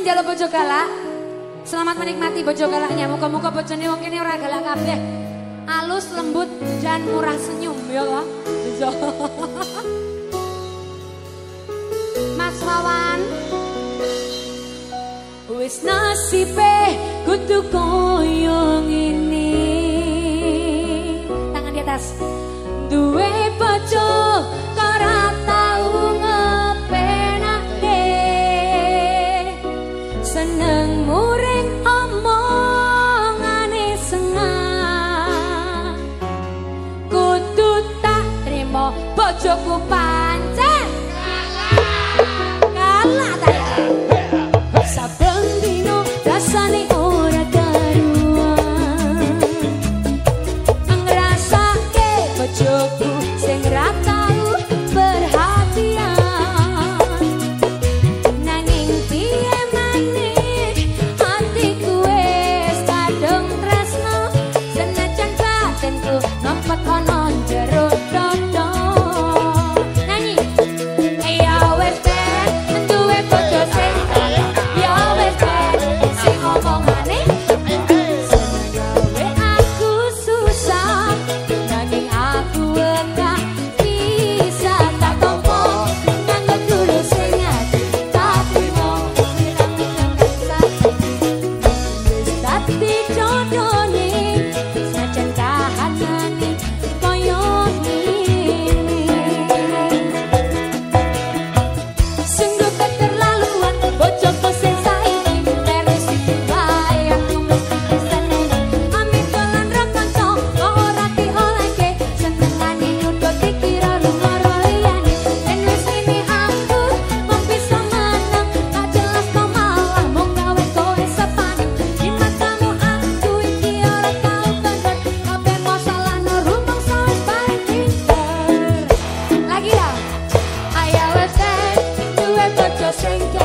njaluk bojo galak. Selamat menikmati bojo galaknya. Muga-muga bojone wong kene ora galak kabeh. Alus, lembut dan murah senyum ya kok. Bisa. Mas Wawan. Wis nasibe kudu koyo ngene. Tangan di atas. Duwe bojo ora tau ngepenake. Seneng muring omongane sengah. Kudu tak trimo bojoku pancen kalah ta ya. Saben dino rasane ora karuan. Ngrasake bojoku sing ra tau perhatian. Nanging piye maneh atiku wis kadung tresno. Senajan batinku ngempet ana jero dodo. Nyanyi. Ya wis ben duwe bojo sing ya wis ben sing omongane gawe aku susah. Nanging aku ora bisa tak tompo nganggo dulu sing ati tapi mau bilang rasa wis dadi jodone senajan kahanane koyo ngene. Sungguh keterlaluan bojoku sing saiki terus wae aku mesti seneng. Amit dolan ro kanca kok ora diolehke senengane nyudut dikira rumor liyane. Yen wis ngene aku mung bisa meneng tak jelas kok malah mung gawe kowe sepanik. Di matamu aku iki ora tau bener kabeh masalah no rumong sawis paling pinter. Lagi ya. Ayo wes duwe bojo sing